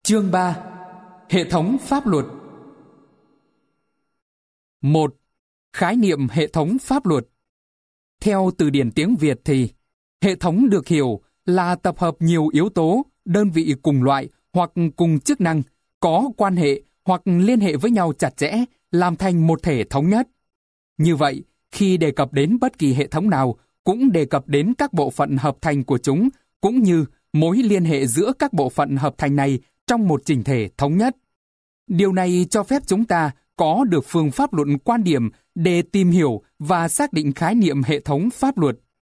Chương 3. Hệ thống pháp luật. 1. Khái niệm hệ thống pháp luật. Theo từ điển tiếng Việt thì, hệ thống được hiểu là tập hợp nhiều yếu tố, đơn vị cùng loại hoặc cùng chức năng, có quan hệ hoặc liên hệ với nhau chặt chẽ, làm thành một thể thống nhất. Như vậy, khi đề cập đến bất kỳ hệ thống nào, cũng đề cập đến các bộ phận hợp thành của chúng, cũng như mối liên hệ giữa các bộ phận hợp thành này trong một chỉnh thể thống nhất. Điều này cho phép chúng ta có được phương pháp luận quan điểm để tìm hiểu và xác định khái niệm hệ thống pháp luật.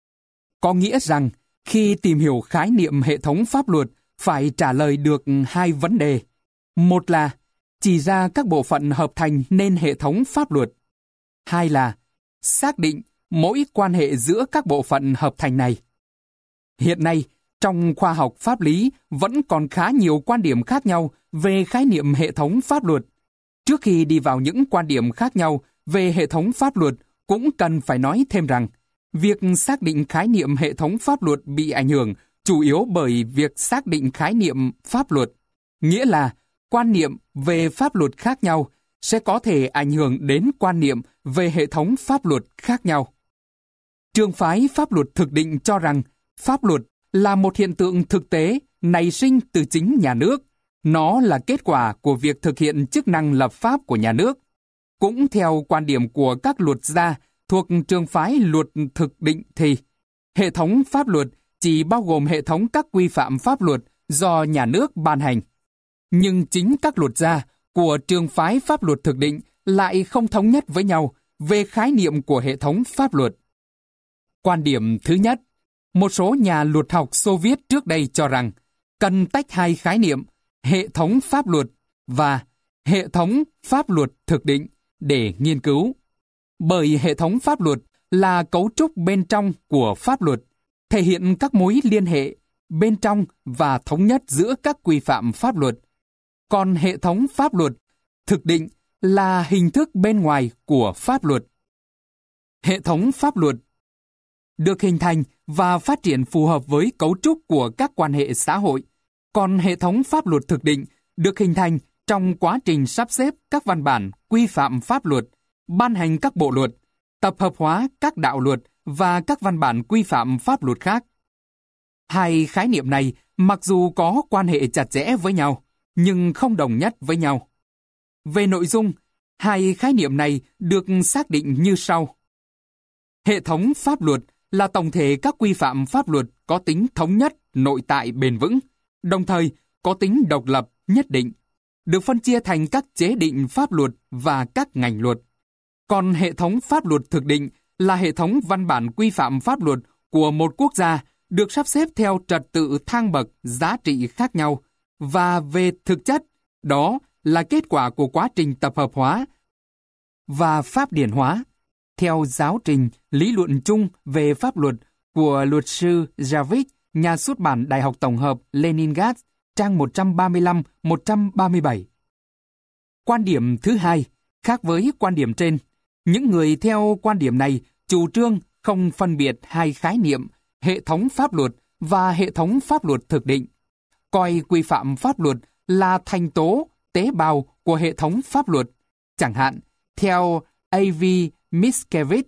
Có nghĩa rằng, khi tìm hiểu khái niệm hệ thống pháp luật, phải trả lời được hai vấn đề. Một là chỉ ra các bộ phận hợp thành nên hệ thống pháp luật. Hai là xác định mỗi quan hệ giữa các bộ phận hợp thành này. Hiện nay, trong khoa học pháp lý vẫn còn khá nhiều quan điểm khác nhau về khái niệm hệ thống pháp luật. Trước khi đi vào những quan điểm khác nhau về hệ thống pháp luật, cũng cần phải nói thêm rằng, việc xác định khái niệm hệ thống pháp luật bị ảnh hưởng chủ yếu bởi việc xác định khái niệm pháp luật, nghĩa là quan niệm về pháp luật khác nhau sẽ có thể ảnh hưởng đến quan niệm về hệ thống pháp luật khác nhau. Trường phái pháp luật thực định cho rằng pháp luật là một hiện tượng thực tế nảy sinh từ chính nhà nước. Nó là kết quả của việc thực hiện chức năng lập pháp của nhà nước. Cũng theo quan điểm của các luật gia thuộc trường phái luật thực định thì hệ thống pháp luật chỉ bao gồm hệ thống các quy phạm pháp luật do nhà nước ban hành. Nhưng chính các luật gia của trường phái pháp luật thực định lại không thống nhất với nhau về khái niệm của hệ thống pháp luật. Quan điểm thứ nhất, một số nhà luật học Xô Viết trước đây cho rằng cần tách hai khái niệm hệ thống pháp luật và hệ thống pháp luật thực định để nghiên cứu. Bởi hệ thống pháp luật là cấu trúc bên trong của pháp luật, thể hiện các mối liên hệ bên trong và thống nhất giữa các quy phạm pháp luật. Còn hệ thống pháp luật thực định là hình thức bên ngoài của pháp luật. Hệ thống pháp luật được hình thành và phát triển phù hợp với cấu trúc của các quan hệ xã hội, còn hệ thống pháp luật thực định được hình thành trong quá trình sắp xếp các văn bản quy phạm pháp luật, ban hành các bộ luật, tập hợp hóa các đạo luật và các văn bản quy phạm pháp luật khác. Hai khái niệm này mặc dù có quan hệ chặt chẽ với nhau, nhưng không đồng nhất với nhau. Về nội dung, hai khái niệm này được xác định như sau. Hệ thống pháp luật là tổng thể các quy phạm pháp luật có tính thống nhất, nội tại bền vững, đồng thời có tính độc lập nhất định, được phân chia thành các chế định pháp luật và các ngành luật. Còn hệ thống pháp luật thực định là hệ thống văn bản quy phạm pháp luật của một quốc gia được sắp xếp theo trật tự thang bậc giá trị khác nhau, và về thực chất, đó là kết quả của quá trình tập hợp hóa và pháp điển hóa. Theo giáo trình lý luận chung về pháp luật của luật sư Javik, nhà xuất bản Đại học Tổng hợp Leningrad, trang 135-137. Quan điểm thứ hai, khác với quan điểm trên, những người theo quan điểm này chủ trương không phân biệt hai khái niệm hệ thống pháp luật và hệ thống pháp luật thực định, coi quy phạm pháp luật là thành tố, tế bào của hệ thống pháp luật, chẳng hạn, theo A.V. Mickiewicz.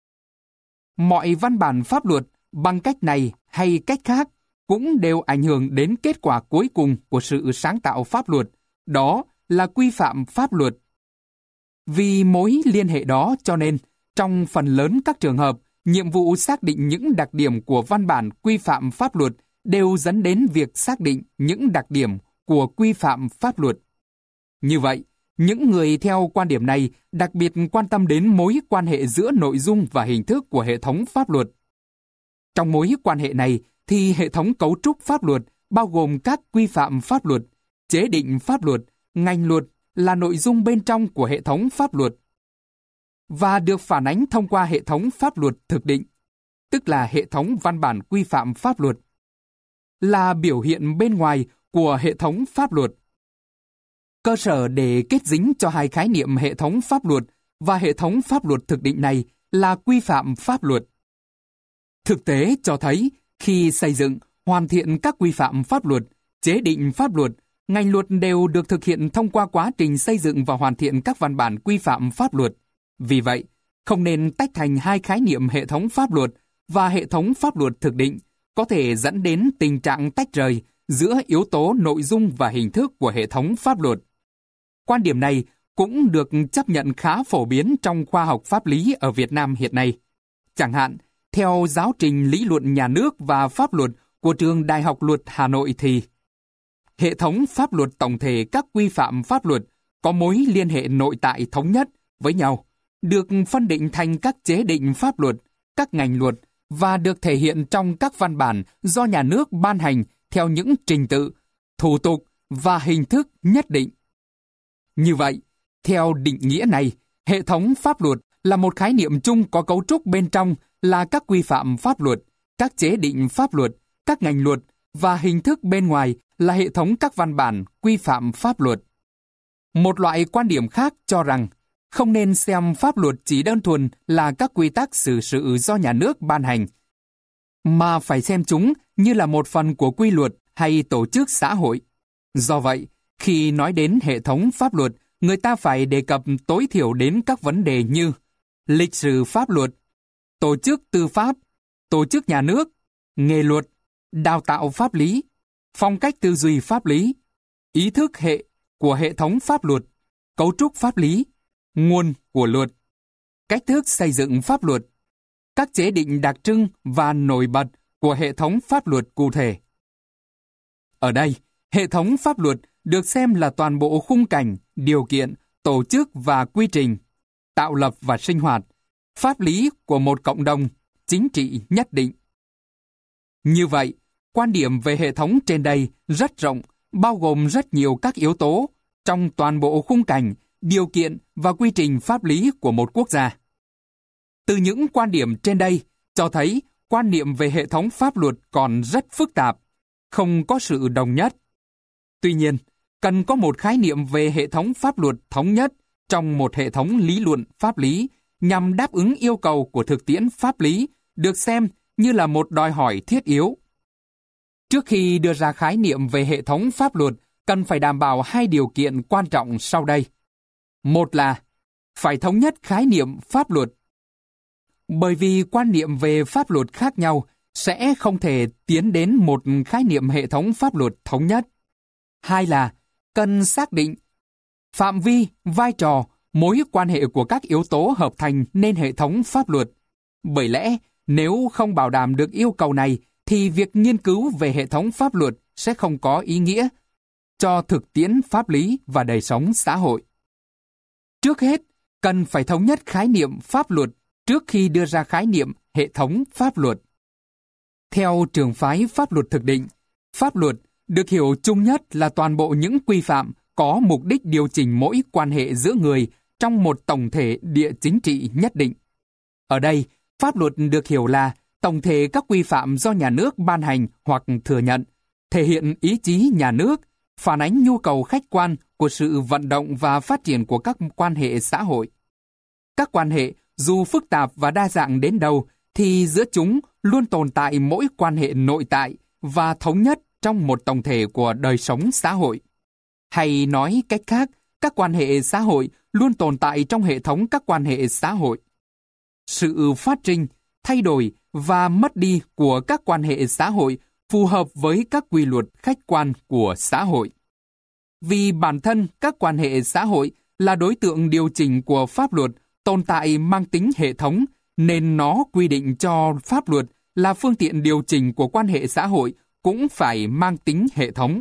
Mọi văn bản pháp luật bằng cách này hay cách khác cũng đều ảnh hưởng đến kết quả cuối cùng của sự sáng tạo pháp luật, đó là quy phạm pháp luật. Vì mối liên hệ đó cho nên, trong phần lớn các trường hợp, nhiệm vụ xác định những đặc điểm của văn bản quy phạm pháp luật đều dẫn đến việc xác định những đặc điểm của quy phạm pháp luật. Như vậy, những người theo quan điểm này đặc biệt quan tâm đến mối quan hệ giữa nội dung và hình thức của hệ thống pháp luật. Trong mối quan hệ này thì hệ thống cấu trúc pháp luật bao gồm các quy phạm pháp luật, chế định pháp luật, ngành luật là nội dung bên trong của hệ thống pháp luật và được phản ánh thông qua hệ thống pháp luật thực định, tức là hệ thống văn bản quy phạm pháp luật, là biểu hiện bên ngoài của hệ thống pháp luật. Cơ sở để kết dính cho hai khái niệm hệ thống pháp luật và hệ thống pháp luật thực định này là quy phạm pháp luật. Thực tế cho thấy, khi xây dựng, hoàn thiện các quy phạm pháp luật, chế định pháp luật ngành luật đều được thực hiện thông qua quá trình xây dựng và hoàn thiện các văn bản quy phạm pháp luật. Vì vậy, không nên tách thành hai khái niệm hệ thống pháp luật và hệ thống pháp luật thực định, có thể dẫn đến tình trạng tách rời giữa yếu tố nội dung và hình thức của hệ thống pháp luật. Quan điểm này cũng được chấp nhận khá phổ biến trong khoa học pháp lý ở Việt Nam hiện nay. Chẳng hạn, theo giáo trình lý luận nhà nước và pháp luật của trường Đại học Luật Hà Nội thì hệ thống pháp luật tổng thể các quy phạm pháp luật có mối liên hệ nội tại thống nhất với nhau, được phân định thành các chế định pháp luật, các ngành luật và được thể hiện trong các văn bản do nhà nước ban hành theo những trình tự, thủ tục và hình thức nhất định. Như vậy, theo định nghĩa này, hệ thống pháp luật là một khái niệm chung có cấu trúc bên trong là các quy phạm pháp luật, các chế định pháp luật, các ngành luật và hình thức bên ngoài là hệ thống các văn bản quy phạm pháp luật. Một loại quan điểm khác cho rằng không nên xem pháp luật chỉ đơn thuần là các quy tắc xử sự do nhà nước ban hành, mà phải xem chúng như là một phần của quy luật hay tổ chức xã hội. Do vậy, khi nói đến hệ thống pháp luật, người ta phải đề cập tối thiểu đến các vấn đề như lịch sử pháp luật, tổ chức tư pháp, tổ chức nhà nước, nghề luật, đào tạo pháp lý, phong cách tư duy pháp lý, ý thức hệ của hệ thống pháp luật, cấu trúc pháp lý, nguồn của luật, cách thức xây dựng pháp luật, các chế định đặc trưng và nổi bật của hệ thống pháp luật cụ thể. Ở đây, hệ thống pháp luật được xem là toàn bộ khung cảnh, điều kiện, tổ chức và quy trình, tạo lập và sinh hoạt, pháp lý của một cộng đồng chính trị nhất định. Như vậy, quan điểm về hệ thống trên đây rất rộng, bao gồm rất nhiều các yếu tố trong toàn bộ khung cảnh, điều kiện và quy trình pháp lý của một quốc gia. Từ những quan điểm trên đây cho thấy quan niệm về hệ thống pháp luật còn rất phức tạp, không có sự đồng nhất. Tuy nhiên, cần có một khái niệm về hệ thống pháp luật thống nhất trong một hệ thống lý luận pháp lý nhằm đáp ứng yêu cầu của thực tiễn pháp lý được xem như là một đòi hỏi thiết yếu. Trước khi đưa ra khái niệm về hệ thống pháp luật, cần phải đảm bảo hai điều kiện quan trọng sau đây. Một là phải thống nhất khái niệm pháp luật. Bởi vì quan niệm về pháp luật khác nhau sẽ không thể tiến đến một khái niệm hệ thống pháp luật thống nhất. Hai là cần xác định phạm vi, vai trò, mối quan hệ của các yếu tố hợp thành nên hệ thống pháp luật. Bởi lẽ, nếu không bảo đảm được yêu cầu này, thì việc nghiên cứu về hệ thống pháp luật sẽ không có ý nghĩa cho thực tiễn pháp lý và đời sống xã hội. Trước hết, cần phải thống nhất khái niệm pháp luật trước khi đưa ra khái niệm hệ thống pháp luật. Theo trường phái pháp luật thực định, pháp luật được hiểu chung nhất là toàn bộ những quy phạm có mục đích điều chỉnh mỗi quan hệ giữa người trong một tổng thể địa chính trị nhất định. Ở đây, pháp luật được hiểu là tổng thể các quy phạm do nhà nước ban hành hoặc thừa nhận, thể hiện ý chí nhà nước, phản ánh nhu cầu khách quan của sự vận động và phát triển của các quan hệ xã hội. Các quan hệ, dù phức tạp và đa dạng đến đâu, thì giữa chúng luôn tồn tại mỗi quan hệ nội tại và thống nhất trong một tổng thể của đời sống xã hội. Hay nói cách khác, các quan hệ xã hội luôn tồn tại trong hệ thống các quan hệ xã hội. Sự phát sinh, thay đổi và mất đi của các quan hệ xã hội phù hợp với các quy luật khách quan của xã hội. Vì bản thân các quan hệ xã hội là đối tượng điều chỉnh của pháp luật tồn tại mang tính hệ thống, nên nó quy định cho pháp luật là phương tiện điều chỉnh của quan hệ xã hội cũng phải mang tính hệ thống.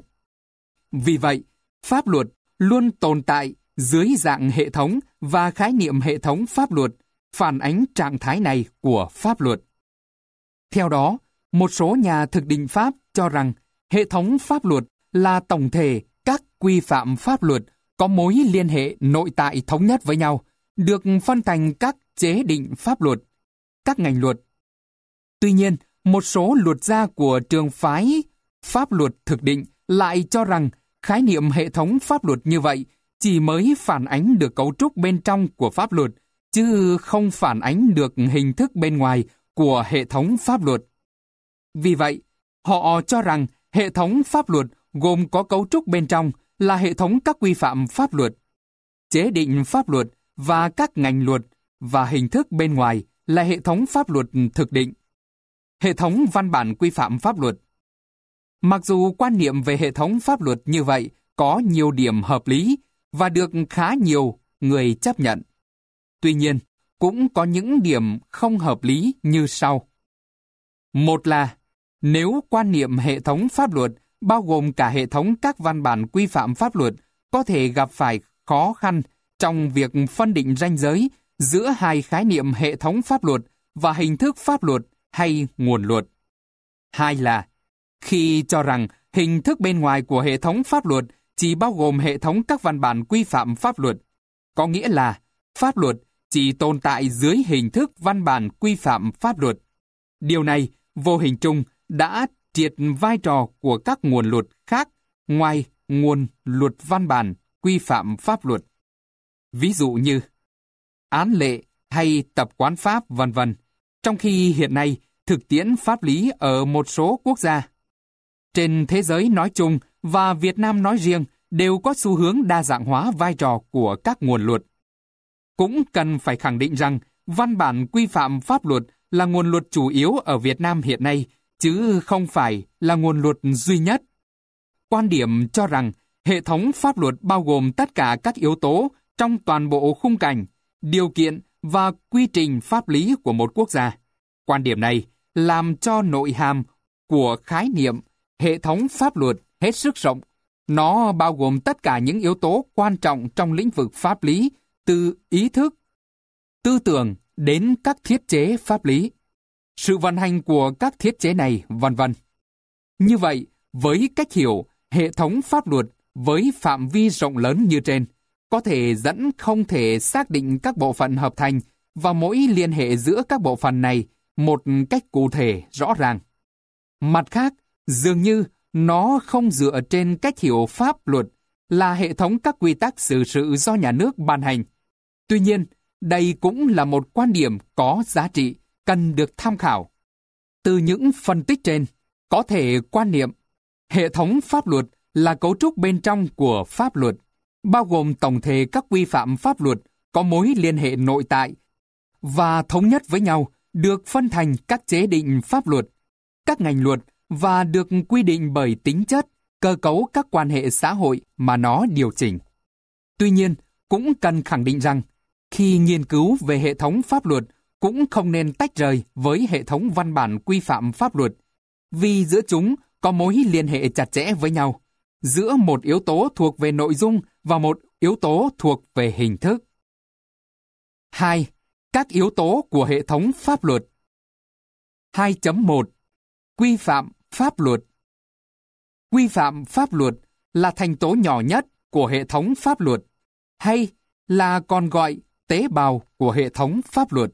Vì vậy, pháp luật luôn tồn tại dưới dạng hệ thống và khái niệm hệ thống pháp luật phản ánh trạng thái này của pháp luật. Theo đó, một số nhà thực định pháp cho rằng hệ thống pháp luật là tổng thể các quy phạm pháp luật có mối liên hệ nội tại thống nhất với nhau, được phân thành các chế định pháp luật, các ngành luật. Tuy nhiên, một số luật gia của trường phái pháp luật thực định lại cho rằng khái niệm hệ thống pháp luật như vậy chỉ mới phản ánh được cấu trúc bên trong của pháp luật, chứ không phản ánh được hình thức bên ngoài của hệ thống pháp luật. Vì vậy, họ cho rằng hệ thống pháp luật gồm có cấu trúc bên trong là hệ thống các quy phạm pháp luật, chế định pháp luật và các ngành luật, và hình thức bên ngoài là hệ thống pháp luật thực định. Hệ thống văn bản quy phạm pháp luật. Mặc dù quan niệm về hệ thống pháp luật như vậy có nhiều điểm hợp lý và được khá nhiều người chấp nhận, tuy nhiên cũng có những điểm không hợp lý như sau. Một là, nếu quan niệm hệ thống pháp luật bao gồm cả hệ thống các văn bản quy phạm pháp luật có thể gặp phải khó khăn trong việc phân định ranh giới giữa hai khái niệm hệ thống pháp luật và hình thức pháp luật hay nguồn luật. Hai là, khi cho rằng hình thức bên ngoài của hệ thống pháp luật chỉ bao gồm hệ thống các văn bản quy phạm pháp luật, có nghĩa là pháp luật chỉ tồn tại dưới hình thức văn bản quy phạm pháp luật. Điều này vô hình chung đã triệt vai trò của các nguồn luật khác ngoài nguồn luật văn bản quy phạm pháp luật. Ví dụ như án lệ hay tập quán pháp v.v. Trong khi hiện nay thực tiễn pháp lý ở một số quốc gia trên thế giới nói chung và Việt Nam nói riêng đều có xu hướng đa dạng hóa vai trò của các nguồn luật. Cũng cần phải khẳng định rằng văn bản quy phạm pháp luật là nguồn luật chủ yếu ở Việt Nam hiện nay, chứ không phải là nguồn luật duy nhất. Quan điểm cho rằng hệ thống pháp luật bao gồm tất cả các yếu tố trong toàn bộ khung cảnh, điều kiện và quy trình pháp lý của một quốc gia. Quan điểm này làm cho nội hàm của khái niệm hệ thống pháp luật hết sức rộng. Nó bao gồm tất cả những yếu tố quan trọng trong lĩnh vực pháp lý, từ ý thức, tư tưởng đến các thiết chế pháp lý, sự vận hành của các thiết chế này, v.v. Như vậy, với cách hiểu hệ thống pháp luật với phạm vi rộng lớn như trên, có thể dẫn không thể xác định các bộ phận hợp thành và mối liên hệ giữa các bộ phận này một cách cụ thể rõ ràng. Mặt khác, dường như nó không dựa trên cách hiểu pháp luật là hệ thống các quy tắc xử sự do nhà nước ban hành. Tuy nhiên, đây cũng là một quan điểm có giá trị, cần được tham khảo. Từ những phân tích trên, có thể quan niệm hệ thống pháp luật là cấu trúc bên trong của pháp luật, bao gồm tổng thể các quy phạm pháp luật có mối liên hệ nội tại và thống nhất với nhau, được phân thành các chế định pháp luật, các ngành luật và được quy định bởi tính chất, cơ cấu các quan hệ xã hội mà nó điều chỉnh. Tuy nhiên, cũng cần khẳng định rằng, khi nghiên cứu về hệ thống pháp luật cũng không nên tách rời với hệ thống văn bản quy phạm pháp luật, vì giữa chúng có mối liên hệ chặt chẽ với nhau, giữa một yếu tố thuộc về nội dung và một yếu tố thuộc về hình thức. 2. Các yếu tố của hệ thống pháp luật. 2.1. Quy phạm pháp luật. Quy phạm pháp luật là thành tố nhỏ nhất của hệ thống pháp luật, hay là còn gọi tế bào của hệ thống pháp luật.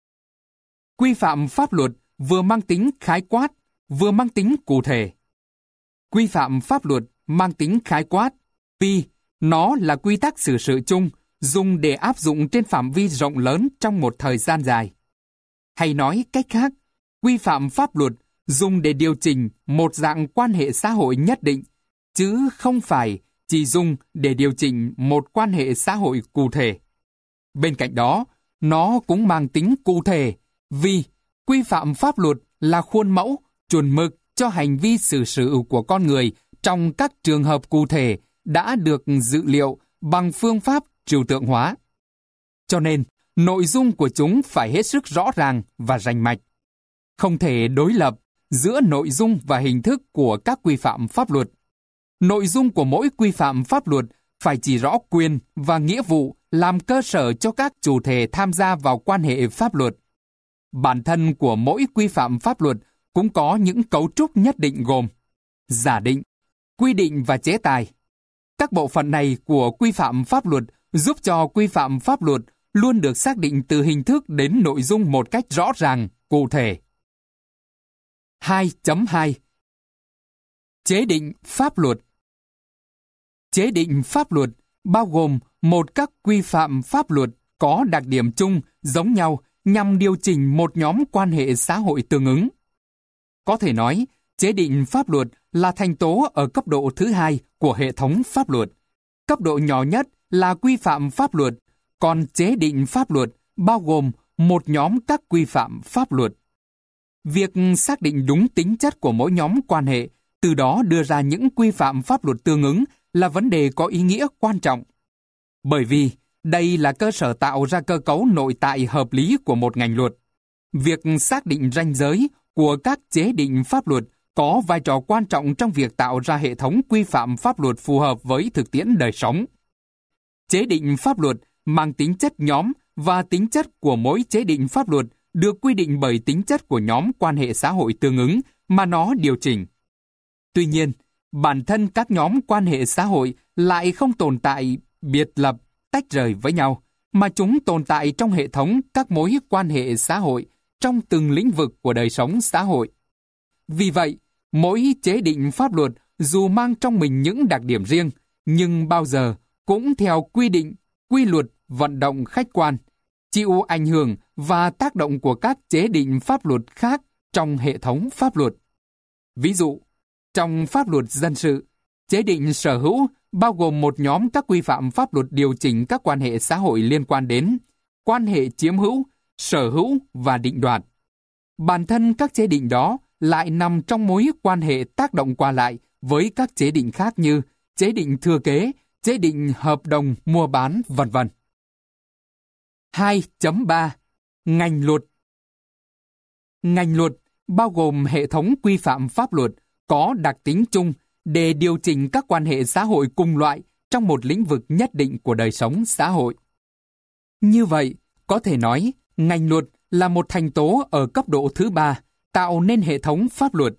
Quy phạm pháp luật vừa mang tính khái quát, vừa mang tính cụ thể. Quy phạm pháp luật mang tính khái quát vì nó là quy tắc xử sự chung dùng để áp dụng trên phạm vi rộng lớn trong một thời gian dài. Hay nói cách khác, quy phạm pháp luật dùng để điều chỉnh một dạng quan hệ xã hội nhất định, chứ không phải chỉ dùng để điều chỉnh một quan hệ xã hội cụ thể. Bên cạnh đó, nó cũng mang tính cụ thể vì quy phạm pháp luật là khuôn mẫu, chuẩn mực cho hành vi xử sự của con người trong các trường hợp cụ thể đã được dự liệu bằng phương pháp trừu tượng hóa. Cho nên, nội dung của chúng phải hết sức rõ ràng và rành mạch. Không thể đối lập giữa nội dung và hình thức của các quy phạm pháp luật. Nội dung của mỗi quy phạm pháp luật phải chỉ rõ quyền và nghĩa vụ làm cơ sở cho các chủ thể tham gia vào quan hệ pháp luật. Bản thân của mỗi quy phạm pháp luật cũng có những cấu trúc nhất định gồm giả định, quy định và chế tài. Các bộ phận này của quy phạm pháp luật giúp cho quy phạm pháp luật luôn được xác định từ hình thức đến nội dung một cách rõ ràng, cụ thể. 2.2. Chế định pháp luật. Chế định pháp luật bao gồm một các quy phạm pháp luật có đặc điểm chung giống nhau nhằm điều chỉnh một nhóm quan hệ xã hội tương ứng. Có thể nói, chế định pháp luật là thành tố ở cấp độ thứ hai của hệ thống pháp luật. Cấp độ nhỏ nhất là quy phạm pháp luật, còn chế định pháp luật bao gồm một nhóm các quy phạm pháp luật. Việc xác định đúng tính chất của mỗi nhóm quan hệ, từ đó đưa ra những quy phạm pháp luật tương ứng là vấn đề có ý nghĩa quan trọng. Bởi vì đây là cơ sở tạo ra cơ cấu nội tại hợp lý của một ngành luật. Việc xác định ranh giới của các chế định pháp luật có vai trò quan trọng trong việc tạo ra hệ thống quy phạm pháp luật phù hợp với thực tiễn đời sống. Chế định pháp luật mang tính chất nhóm và tính chất của mỗi chế định pháp luật được quy định bởi tính chất của nhóm quan hệ xã hội tương ứng mà nó điều chỉnh. Tuy nhiên, bản thân các nhóm quan hệ xã hội lại không tồn tại biệt lập, tách rời với nhau, mà chúng tồn tại trong hệ thống các mối quan hệ xã hội trong từng lĩnh vực của đời sống xã hội. Vì vậy, mỗi chế định pháp luật dù mang trong mình những đặc điểm riêng, nhưng bao giờ cũng theo quy định, quy luật vận động khách quan, chịu ảnh hưởng và tác động của các chế định pháp luật khác trong hệ thống pháp luật. Ví dụ, trong pháp luật dân sự, chế định sở hữu bao gồm một nhóm các quy phạm pháp luật điều chỉnh các quan hệ xã hội liên quan đến quan hệ chiếm hữu, sở hữu và định đoạt. Bản thân các chế định đó lại nằm trong mối quan hệ tác động qua lại với các chế định khác như chế định thừa kế, chế định hợp đồng mua bán, v.v. 2.3. Ngành luật. Ngành luật bao gồm hệ thống quy phạm pháp luật có đặc tính chung để điều chỉnh các quan hệ xã hội cùng loại trong một lĩnh vực nhất định của đời sống xã hội. Như vậy, có thể nói, ngành luật là một thành tố ở cấp độ thứ ba, tạo nên hệ thống pháp luật.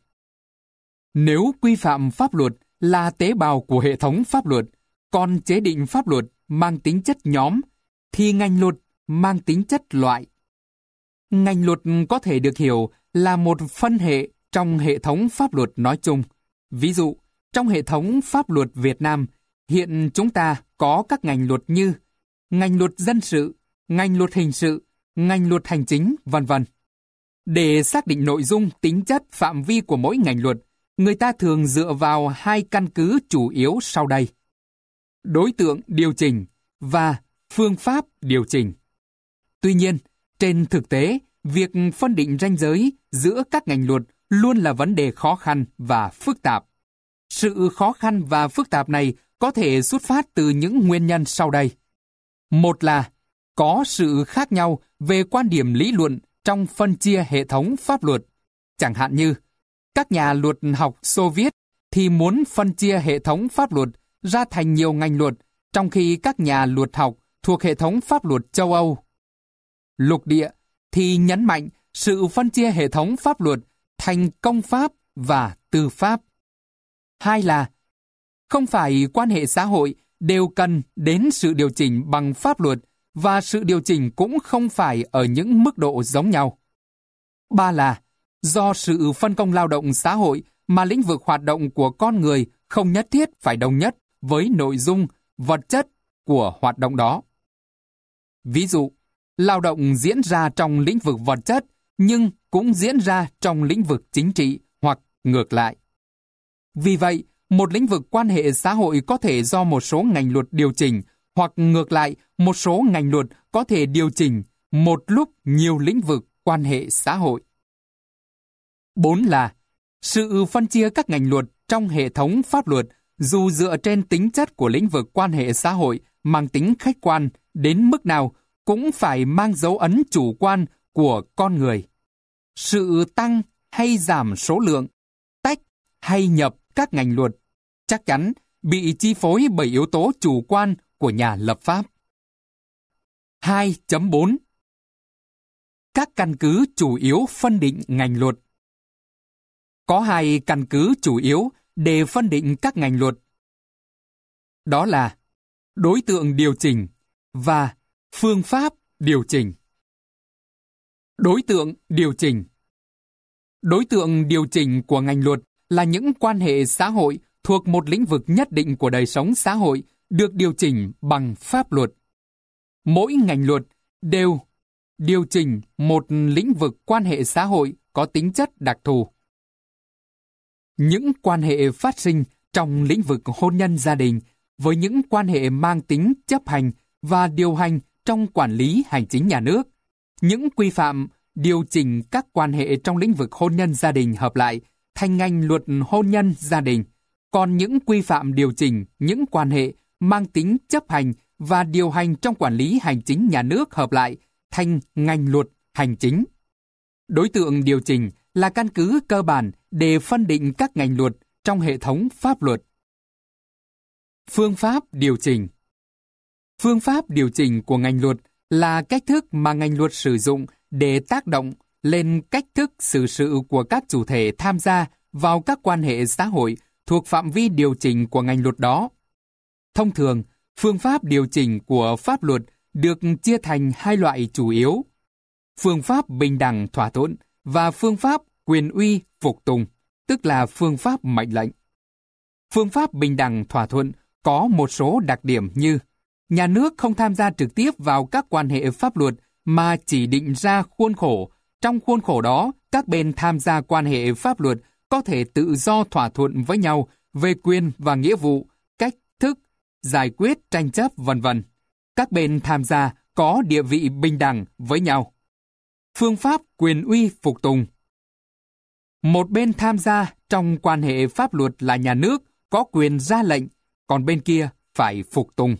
Nếu quy phạm pháp luật là tế bào của hệ thống pháp luật, còn chế định pháp luật mang tính chất nhóm, thì ngành luật mang tính chất loại. Ngành luật có thể được hiểu là một phân hệ trong hệ thống pháp luật nói chung. Ví dụ, trong hệ thống pháp luật Việt Nam, hiện chúng ta có các ngành luật như ngành luật dân sự, ngành luật hình sự, ngành luật hành chính, v.v. Để xác định nội dung, tính chất, phạm vi của mỗi ngành luật, người ta thường dựa vào hai căn cứ chủ yếu sau đây: đối tượng điều chỉnh và phương pháp điều chỉnh. Tuy nhiên, trên thực tế, việc phân định ranh giới giữa các ngành luật luôn là vấn đề khó khăn và phức tạp. Sự khó khăn và phức tạp này có thể xuất phát từ những nguyên nhân sau đây. Một là có sự khác nhau về quan điểm lý luận trong phân chia hệ thống pháp luật. Chẳng hạn như, các nhà luật học Xô Viết thì muốn phân chia hệ thống pháp luật ra thành nhiều ngành luật, trong khi các nhà luật học thuộc hệ thống pháp luật châu Âu lục địa thì nhấn mạnh sự phân chia hệ thống pháp luật thành công pháp và tư pháp. Hai là không phải quan hệ xã hội đều cần đến sự điều chỉnh bằng pháp luật, và sự điều chỉnh cũng không phải ở những mức độ giống nhau. Ba là do sự phân công lao động xã hội mà lĩnh vực hoạt động của con người không nhất thiết phải đồng nhất với nội dung, vật chất của hoạt động đó. Ví dụ, lao động diễn ra trong lĩnh vực vật chất nhưng cũng diễn ra trong lĩnh vực chính trị hoặc ngược lại. Vì vậy, một lĩnh vực quan hệ xã hội có thể do một số ngành luật điều chỉnh, hoặc ngược lại, một số ngành luật có thể điều chỉnh một lúc nhiều lĩnh vực quan hệ xã hội. 4 là sự phân chia các ngành luật trong hệ thống pháp luật dù dựa trên tính chất của lĩnh vực quan hệ xã hội mang tính khách quan đến mức nào cũng phải mang dấu ấn chủ quan của con người. Sự tăng hay giảm số lượng, tách hay nhập các ngành luật chắc chắn bị chi phối bởi yếu tố chủ quan của nhà lập pháp. 2.4 Các căn cứ chủ yếu phân định ngành luật. Có hai căn cứ chủ yếu để phân định các ngành luật. Đó là đối tượng điều chỉnh và phương pháp điều chỉnh. Đối tượng điều chỉnh. Đối tượng điều chỉnh của ngành luật là những quan hệ xã hội thuộc một lĩnh vực nhất định của đời sống xã hội được điều chỉnh bằng pháp luật. Mỗi ngành luật đều điều chỉnh một lĩnh vực quan hệ xã hội có tính chất đặc thù. những quan hệ phát sinh trong lĩnh vực hôn nhân gia đình với những quan hệ mang tính chấp hành và điều hành trong quản lý hành chính nhà nước. Những quy phạm điều chỉnh các quan hệ trong lĩnh vực hôn nhân gia đình hợp lại thành ngành luật hôn nhân gia đình, còn những quy phạm điều chỉnh những quan hệ mang tính chấp hành và điều hành trong quản lý hành chính nhà nước hợp lại thành ngành luật hành chính. Đối tượng điều chỉnh là căn cứ cơ bản để phân định các ngành luật trong hệ thống pháp luật. Phương pháp điều chỉnh. Phương pháp điều chỉnh của ngành luật là cách thức mà ngành luật sử dụng để tác động lên cách thức xử sự của các chủ thể tham gia vào các quan hệ xã hội thuộc phạm vi điều chỉnh của ngành luật đó. Thông thường, phương pháp điều chỉnh của pháp luật được chia thành hai loại chủ yếu: phương pháp bình đẳng thỏa thuận và phương pháp quyền uy phục tùng, tức là phương pháp mệnh lệnh. Phương pháp bình đẳng thỏa thuận có một số đặc điểm như: nhà nước không tham gia trực tiếp vào các quan hệ pháp luật mà chỉ định ra khuôn khổ. Trong khuôn khổ đó, các bên tham gia quan hệ pháp luật có thể tự do thỏa thuận với nhau về quyền và nghĩa vụ, cách thức giải quyết tranh chấp, v.v. Các bên tham gia có địa vị bình đẳng với nhau. Phương pháp quyền uy phục tùng. Một bên tham gia trong quan hệ pháp luật là nhà nước có quyền ra lệnh, còn bên kia phải phục tùng.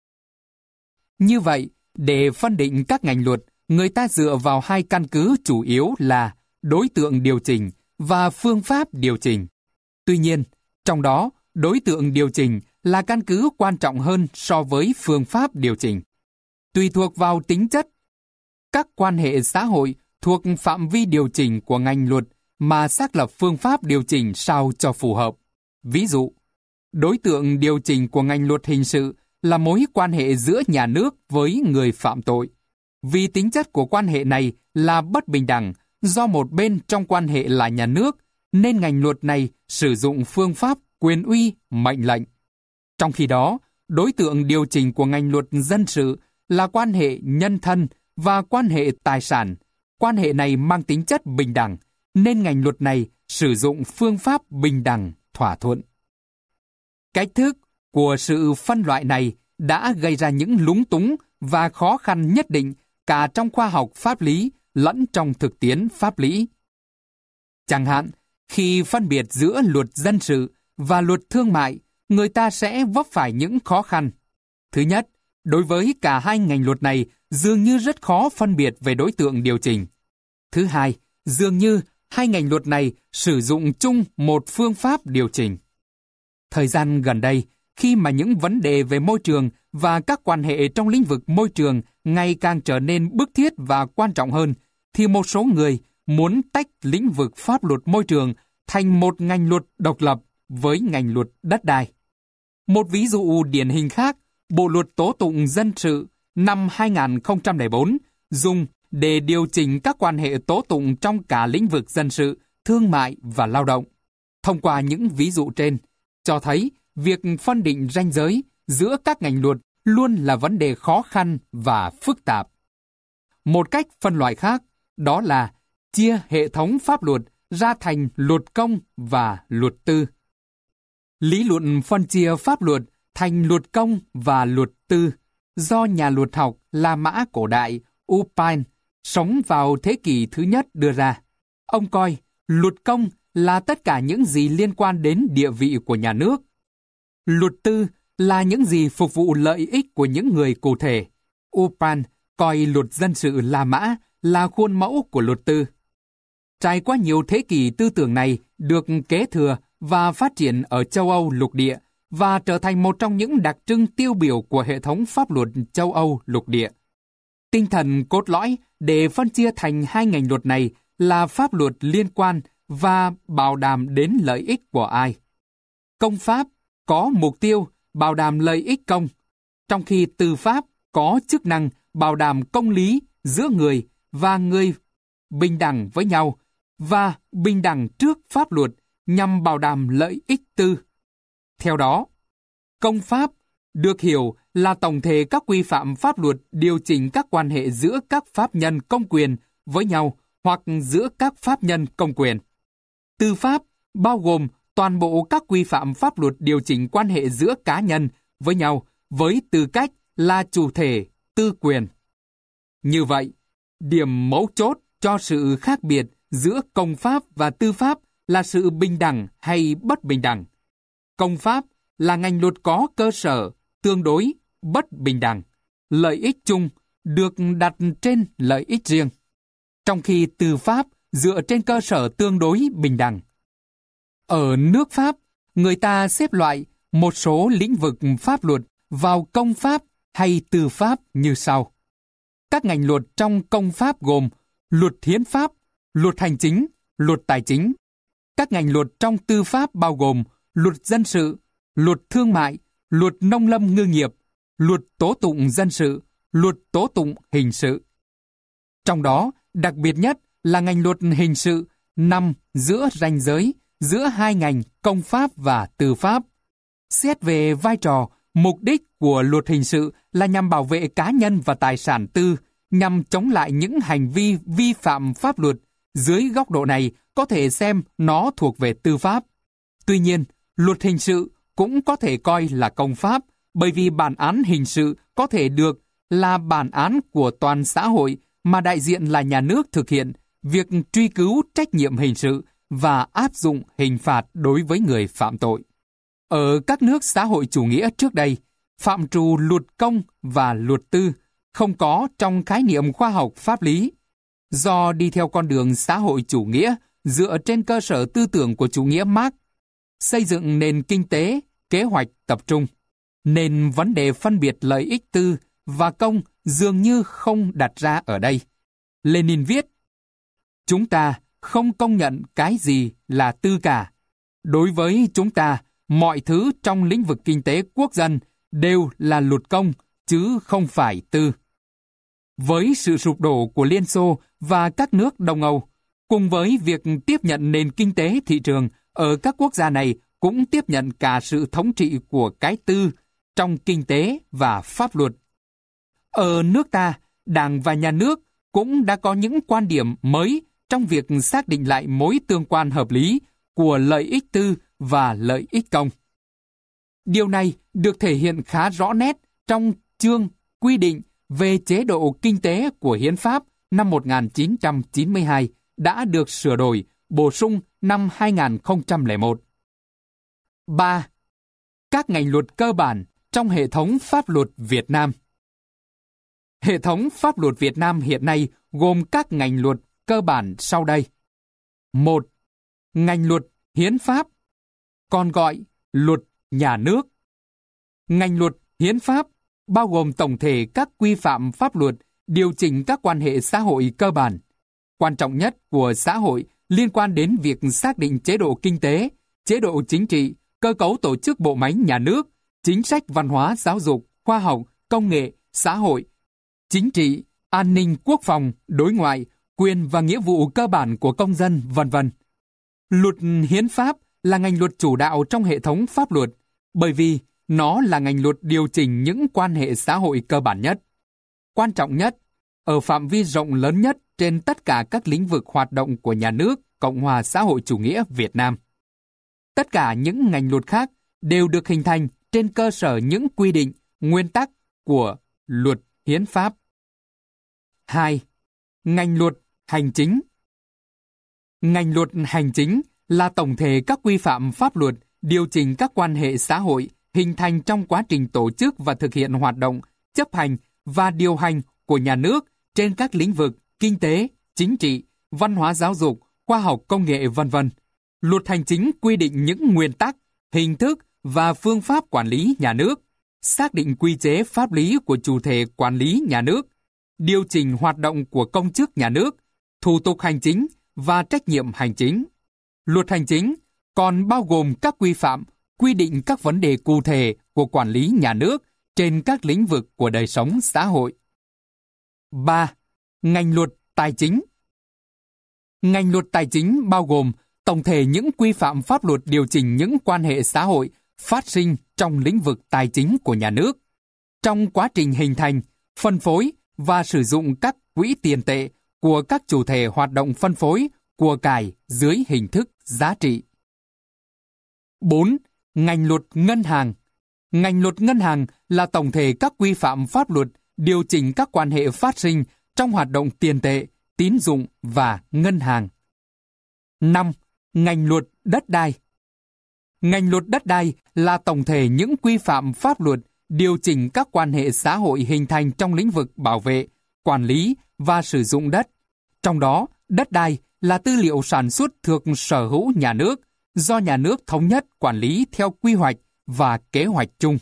Như vậy, để phân định các ngành luật, người ta dựa vào hai căn cứ chủ yếu là đối tượng điều chỉnh và phương pháp điều chỉnh. Tuy nhiên, trong đó, đối tượng điều chỉnh là căn cứ quan trọng hơn so với phương pháp điều chỉnh. Tùy thuộc vào tính chất, các quan hệ xã hội thuộc phạm vi điều chỉnh của ngành luật mà xác lập phương pháp điều chỉnh sao cho phù hợp. Ví dụ, đối tượng điều chỉnh của ngành luật hình sự là mối quan hệ giữa nhà nước với người phạm tội. Vì tính chất của quan hệ này là bất bình đẳng, do một bên trong quan hệ là nhà nước, nên ngành luật này sử dụng phương pháp quyền uy mệnh lệnh. Trong khi đó, đối tượng điều chỉnh của ngành luật dân sự là quan hệ nhân thân và quan hệ tài sản. Quan hệ này mang tính chất bình đẳng, nên ngành luật này sử dụng phương pháp bình đẳng thỏa thuận. Cách thức của sự phân loại này đã gây ra những lúng túng và khó khăn nhất định cả trong khoa học pháp lý lẫn trong thực tiễn pháp lý. Chẳng hạn, khi phân biệt giữa luật dân sự và luật thương mại, người ta sẽ vấp phải những khó khăn. Thứ nhất, đối với cả hai ngành luật này dường như rất khó phân biệt về đối tượng điều chỉnh. Thứ hai, dường như hai ngành luật này sử dụng chung một phương pháp điều chỉnh. Thời gian gần đây, khi mà những vấn đề về môi trường và các quan hệ trong lĩnh vực môi trường ngày càng trở nên bức thiết và quan trọng hơn, thì một số người muốn tách lĩnh vực pháp luật môi trường thành một ngành luật độc lập với ngành luật đất đai. Một ví dụ điển hình khác, Bộ luật tố tụng dân sự năm 2004 dùng để điều chỉnh các quan hệ tố tụng trong cả lĩnh vực dân sự, thương mại và lao động. Thông qua những ví dụ trên, cho thấy việc phân định ranh giới giữa các ngành luật luôn là vấn đề khó khăn và phức tạp. Một cách phân loại khác, đó là chia hệ thống pháp luật ra thành luật công và luật tư. Lý luận phân chia pháp luật thành luật công và luật tư do nhà luật học La Mã cổ đại Upine sống vào thế kỷ thứ nhất đưa ra. Ông coi luật công là tất cả những gì liên quan đến địa vị của nhà nước. Luật tư là những gì phục vụ lợi ích của những người cụ thể. Upine coi luật dân sự La Mã là khuôn mẫu của luật tư. Trải qua nhiều thế kỷ, tư tưởng này được kế thừa và phát triển ở châu Âu lục địa và trở thành một trong những đặc trưng tiêu biểu của hệ thống pháp luật châu Âu lục địa. Tinh thần cốt lõi để phân chia thành hai ngành luật này là pháp luật liên quan và bảo đảm đến lợi ích của ai. Công pháp có mục tiêu bảo đảm lợi ích công, trong khi tư pháp có chức năng bảo đảm công lý giữa người và người bình đẳng với nhau và bình đẳng trước pháp luật nhằm bảo đảm lợi ích tư. Theo đó, công pháp được hiểu là tổng thể các quy phạm pháp luật điều chỉnh các quan hệ giữa các pháp nhân công quyền với nhau hoặc giữa các pháp nhân công quyền. Tư pháp bao gồm toàn bộ các quy phạm pháp luật điều chỉnh quan hệ giữa cá nhân với nhau với tư cách là chủ thể tư quyền. Như vậy, điểm mấu chốt cho sự khác biệt giữa công pháp và tư pháp là sự bình đẳng hay bất bình đẳng. Công pháp là ngành luật có cơ sở tương đối bất bình đẳng, lợi ích chung được đặt trên lợi ích riêng, trong khi tư pháp dựa trên cơ sở tương đối bình đẳng. Ở nước Pháp, người ta xếp loại một số lĩnh vực pháp luật vào công pháp hay tư pháp như sau. Các ngành luật trong công pháp gồm luật hiến pháp, luật hành chính, luật tài chính. Các ngành luật trong tư pháp bao gồm luật dân sự, luật thương mại, luật nông lâm ngư nghiệp, luật tố tụng dân sự, luật tố tụng hình sự. Trong đó, đặc biệt nhất là ngành luật hình sự nằm giữa ranh giới giữa hai ngành công pháp và tư pháp. Xét về vai trò, mục đích của luật hình sự là nhằm bảo vệ cá nhân và tài sản tư, nhằm chống lại những hành vi vi phạm pháp luật. Dưới góc độ này, có thể xem nó thuộc về tư pháp. Tuy nhiên, luật hình sự cũng có thể coi là công pháp, bởi vì bản án hình sự có thể được là bản án của toàn xã hội mà đại diện là nhà nước thực hiện việc truy cứu trách nhiệm hình sự và áp dụng hình phạt đối với người phạm tội. Ở các nước xã hội chủ nghĩa trước đây, phạm trù luật công và luật tư không có trong khái niệm khoa học pháp lý. Do đi theo con đường xã hội chủ nghĩa dựa trên cơ sở tư tưởng của chủ nghĩa Mác, xây dựng nền kinh tế, kế hoạch tập trung, nên vấn đề phân biệt lợi ích tư và công dường như không đặt ra ở đây. Lenin viết, chúng ta không công nhận cái gì là tư cả. Đối với chúng ta, mọi thứ trong lĩnh vực kinh tế quốc dân đều là luật công, chứ không phải tư. Với sự sụp đổ của Liên Xô và các nước Đông Âu, cùng với việc tiếp nhận nền kinh tế thị trường ở các quốc gia này cũng tiếp nhận cả sự thống trị của cái tư trong kinh tế và pháp luật. Ở nước ta, Đảng và Nhà nước cũng đã có những quan điểm mới trong việc xác định lại mối tương quan hợp lý của lợi ích tư và lợi ích công. Điều này được thể hiện khá rõ nét trong chương quy định về chế độ kinh tế của Hiến pháp năm 1992 đã được sửa đổi, bổ sung năm 2001. 3. Các ngành luật cơ bản trong hệ thống pháp luật Việt Nam. Hệ thống pháp luật Việt Nam hiện nay gồm các ngành luật cơ bản sau đây. 1. Ngành luật hiến pháp, còn gọi luật nhà nước. Ngành luật hiến pháp bao gồm tổng thể các quy phạm pháp luật điều chỉnh các quan hệ xã hội cơ bản. Quan trọng nhất của xã hội liên quan đến việc xác định chế độ kinh tế, chế độ chính trị, cơ cấu tổ chức bộ máy nhà nước, chính sách văn hóa giáo dục, khoa học, công nghệ, xã hội, chính trị, an ninh quốc phòng, đối ngoại, quyền và nghĩa vụ cơ bản của công dân, v.v. Luật hiến pháp là ngành luật chủ đạo trong hệ thống pháp luật, bởi vì nó là ngành luật điều chỉnh những quan hệ xã hội cơ bản nhất. Quan trọng nhất, ở phạm vi rộng lớn nhất trên tất cả các lĩnh vực hoạt động của nhà nước Cộng hòa xã hội chủ nghĩa Việt Nam. Tất cả những ngành luật khác đều được hình thành trên cơ sở những quy định, nguyên tắc của luật hiến pháp. 2. Ngành luật hành chính. Ngành luật hành chính là tổng thể các quy phạm pháp luật điều chỉnh các quan hệ xã hội hình thành trong quá trình tổ chức và thực hiện hoạt động, chấp hành và điều hành của nhà nước trên các lĩnh vực kinh tế, chính trị, văn hóa giáo dục, khoa học công nghệ, v.v. Luật hành chính quy định những nguyên tắc, hình thức và phương pháp quản lý nhà nước, xác định quy chế pháp lý của chủ thể quản lý nhà nước, điều chỉnh hoạt động của công chức nhà nước, thủ tục hành chính và trách nhiệm hành chính. Luật hành chính còn bao gồm các quy phạm, quy định các vấn đề cụ thể của quản lý nhà nước trên các lĩnh vực của đời sống xã hội. 3. Ngành luật tài chính. Ngành luật tài chính bao gồm tổng thể những quy phạm pháp luật điều chỉnh những quan hệ xã hội phát sinh trong lĩnh vực tài chính của nhà nước, trong quá trình hình thành, phân phối và sử dụng các quỹ tiền tệ của các chủ thể hoạt động phân phối của cải dưới hình thức giá trị. 4. Ngành luật ngân hàng. Ngành luật ngân hàng là tổng thể các quy phạm pháp luật điều chỉnh các quan hệ phát sinh trong hoạt động tiền tệ, tín dụng và ngân hàng. 5. Ngành luật đất đai. Ngành luật đất đai là tổng thể những quy phạm pháp luật điều chỉnh các quan hệ xã hội hình thành trong lĩnh vực bảo vệ, quản lý và sử dụng đất. Trong đó, đất đai là tư liệu sản xuất thuộc sở hữu nhà nước, do nhà nước thống nhất quản lý theo quy hoạch và kế hoạch chung.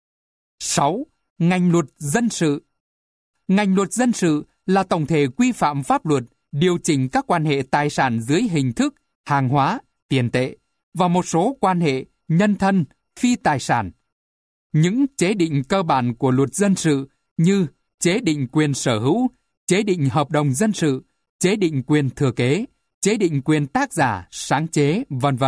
6. Ngành luật dân sự. Ngành luật dân sự là tổng thể quy phạm pháp luật điều chỉnh các quan hệ tài sản dưới hình thức hàng hóa, tiền tệ và một số quan hệ nhân thân, phi tài sản. Những chế định cơ bản của luật dân sự như chế định quyền sở hữu, chế định hợp đồng dân sự, chế định quyền thừa kế, chế định quyền tác giả, sáng chế, v.v.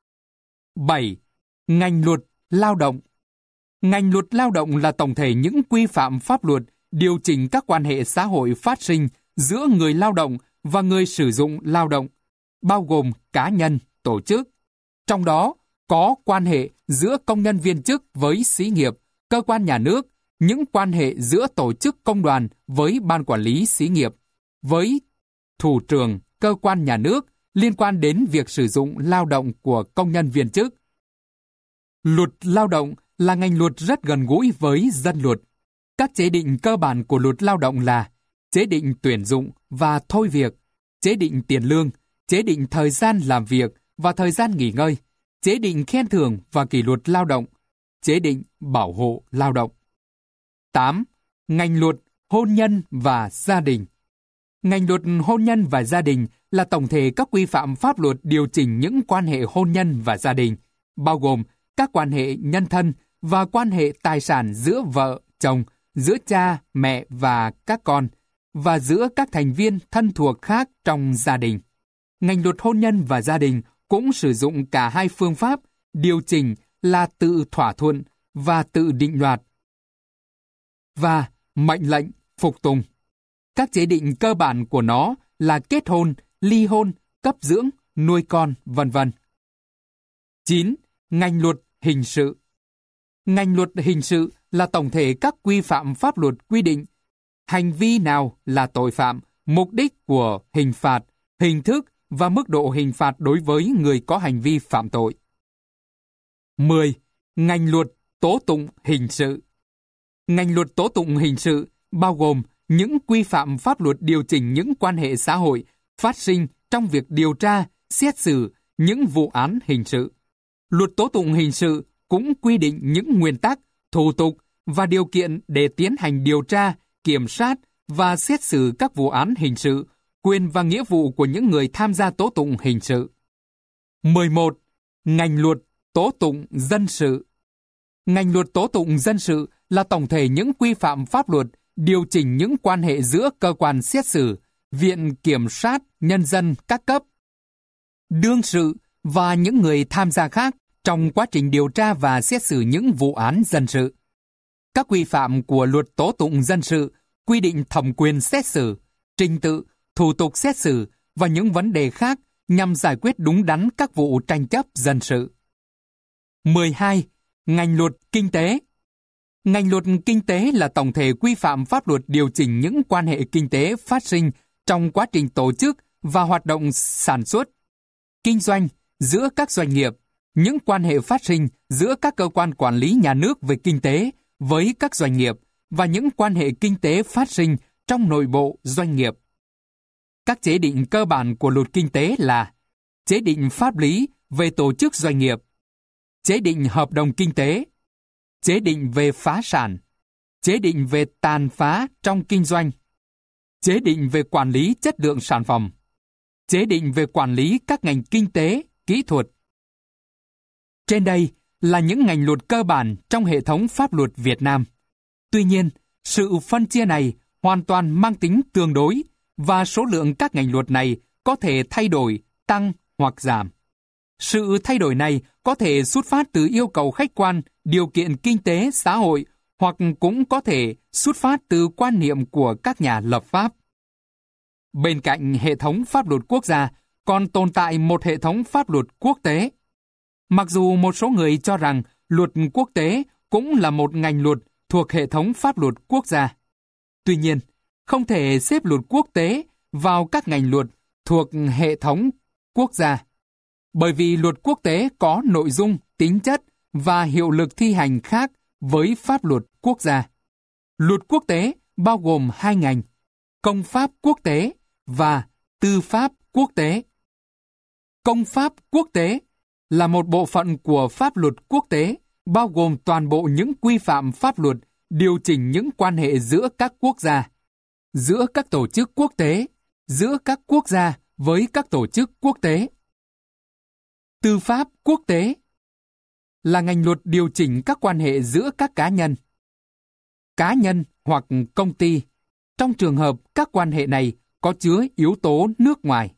7. Ngành luật lao động. Ngành luật lao động là tổng thể những quy phạm pháp luật điều chỉnh các quan hệ xã hội phát sinh giữa người lao động và người sử dụng lao động, bao gồm cá nhân, tổ chức. Trong đó có quan hệ giữa công nhân viên chức với xí nghiệp, cơ quan nhà nước, những quan hệ giữa tổ chức công đoàn với ban quản lý xí nghiệp, với thủ trưởng cơ quan nhà nước liên quan đến việc sử dụng lao động của công nhân viên chức. Luật lao động là ngành luật rất gần gũi với dân luật. Các chế định cơ bản của luật lao động là chế định tuyển dụng và thôi việc, chế định tiền lương, chế định thời gian làm việc và thời gian nghỉ ngơi, chế định khen thưởng và kỷ luật lao động, chế định bảo hộ lao động. 8. Ngành luật hôn nhân và gia đình. Ngành luật hôn nhân và gia đình là tổng thể các quy phạm pháp luật điều chỉnh những quan hệ hôn nhân và gia đình, bao gồm các quan hệ nhân thân và quan hệ tài sản giữa vợ, chồng, giữa cha, mẹ và các con, và giữa các thành viên thân thuộc khác trong gia đình. Ngành luật hôn nhân và gia đình cũng sử dụng cả hai phương pháp điều chỉnh là tự thỏa thuận và tự định đoạt và mệnh lệnh phục tùng. Các chế định cơ bản của nó là kết hôn, ly hôn, cấp dưỡng, nuôi con, v.v. 9. Ngành luật hình sự. Ngành luật hình sự là tổng thể các quy phạm pháp luật quy định hành vi nào là tội phạm, mục đích của hình phạt, hình thức và mức độ hình phạt đối với người có hành vi phạm tội. 10. Ngành luật tố tụng hình sự. Ngành luật tố tụng hình sự bao gồm những quy phạm pháp luật điều chỉnh những quan hệ xã hội phát sinh trong việc điều tra, xét xử những vụ án hình sự. Luật tố tụng hình sự cũng quy định những nguyên tắc, thủ tục và điều kiện để tiến hành điều tra, kiểm soát và xét xử các vụ án hình sự, quyền và nghĩa vụ của những người tham gia tố tụng hình sự. 11. Ngành luật tố tụng dân sự. Ngành luật tố tụng dân sự là tổng thể những quy phạm pháp luật điều chỉnh những quan hệ giữa cơ quan xét xử, viện kiểm sát nhân dân các cấp, đương sự và những người tham gia khác trong quá trình điều tra và xét xử những vụ án dân sự. Các quy phạm của luật tố tụng dân sự quy định thẩm quyền xét xử, trình tự, thủ tục xét xử và những vấn đề khác nhằm giải quyết đúng đắn các vụ tranh chấp dân sự. 12. Ngành luật kinh tế. Ngành luật kinh tế là tổng thể quy phạm pháp luật điều chỉnh những quan hệ kinh tế phát sinh trong quá trình tổ chức và hoạt động sản xuất, kinh doanh giữa các doanh nghiệp, những quan hệ phát sinh giữa các cơ quan quản lý nhà nước về kinh tế với các doanh nghiệp và những quan hệ kinh tế phát sinh trong nội bộ doanh nghiệp. Các chế định cơ bản của luật kinh tế là chế định pháp lý về tổ chức doanh nghiệp, chế định hợp đồng kinh tế, chế định về phá sản, chế định về tàn phá trong kinh doanh, chế định về quản lý chất lượng sản phẩm, chế định về quản lý các ngành kinh tế, kỹ thuật. Trên đây là những ngành luật cơ bản trong hệ thống pháp luật Việt Nam. Tuy nhiên, sự phân chia này hoàn toàn mang tính tương đối và số lượng các ngành luật này có thể thay đổi, tăng hoặc giảm. Sự thay đổi này có thể xuất phát từ yêu cầu khách quan, điều kiện kinh tế, xã hội hoặc cũng có thể xuất phát từ quan niệm của các nhà lập pháp. Bên cạnh hệ thống pháp luật quốc gia, còn tồn tại một hệ thống pháp luật quốc tế. Mặc dù một số người cho rằng luật quốc tế cũng là một ngành luật thuộc hệ thống pháp luật quốc gia. Tuy nhiên, không thể xếp luật quốc tế vào các ngành luật thuộc hệ thống quốc gia, bởi vì luật quốc tế có nội dung, tính chất và hiệu lực thi hành khác với pháp luật quốc gia. Luật quốc tế bao gồm hai ngành, công pháp quốc tế và tư pháp quốc tế. Công pháp quốc tế là một bộ phận của pháp luật quốc tế, bao gồm toàn bộ những quy phạm pháp luật điều chỉnh những quan hệ giữa các quốc gia, giữa các tổ chức quốc tế, giữa các quốc gia với các tổ chức quốc tế. Tư pháp quốc tế là ngành luật điều chỉnh các quan hệ giữa các cá nhân hoặc công ty, trong trường hợp các quan hệ này có chứa yếu tố nước ngoài.